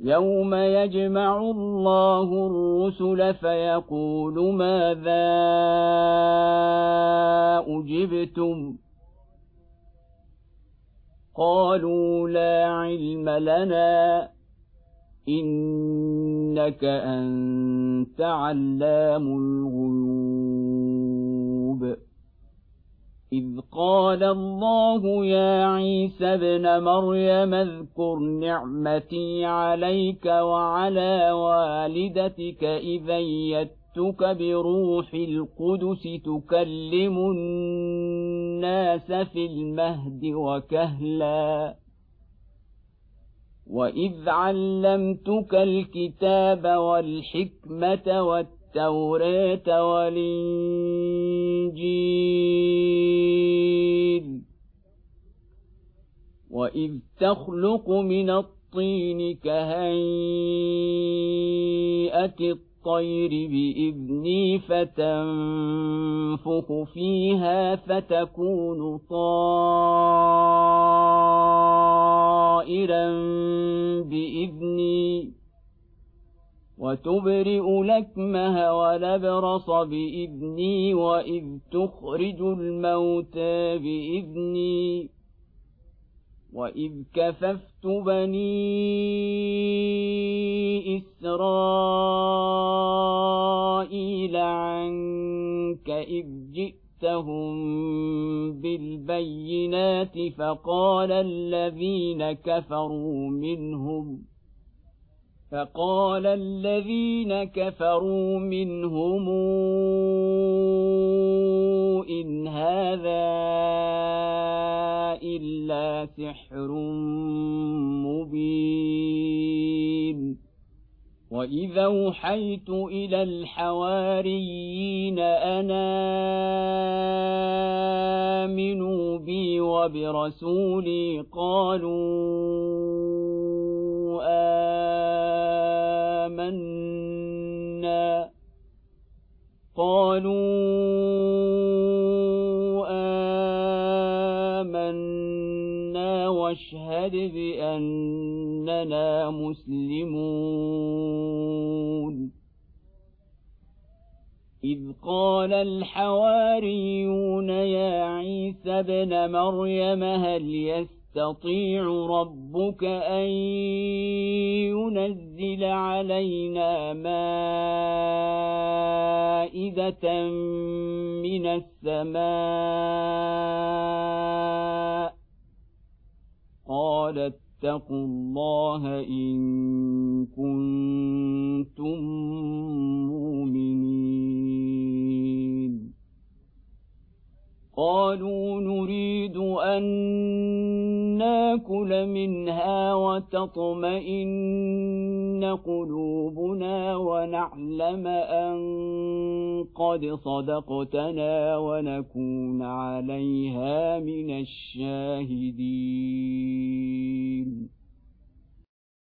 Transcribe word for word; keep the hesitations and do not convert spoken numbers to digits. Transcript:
يوم يجمع الله الرسل فيقول ماذا أجبتم قالوا لا علم لنا إنك أنت علام الغيوب إذ قال الله يا عيسى ابن مريم اذكر نعمتي عليك وعلى والدتك إذ أيدتك بروح القدس تكلم الناس في المهد وكهلا وإذ علمتك الكتاب والحكمة والتوراة والإنجيل وإذ تخلق من الطين كهيئة الطير بإذني فتنفخ فيها فتكون طائرا بإذني وتبرئ الأكمه والأبرص بإذني وإذ تخرج الموتى بإذني وإذ كففت بني إسرائيل عنك إذ جئتهم بالبينات فقال الذين كفروا منهم فقال الذين كفروا منهم إن هذا إلا سحر مبين وإذا أوحيت إلى الحواريين أن آمنوا بي وبرسولي قالوا آمنا قالوا آمنا واشهد بأننا مسلمون إذ قال الحواريون يا عيسى ابن مريم هل يستطيع ربك أن ينزل علينا مائدة من السماء قال اتقوا الله إن كنتم مؤمنين قالوا نريد أن ناكل منها وتطمئن قلوبنا ونعلم أن قد صدقتنا ونكون عليها من الشاهدين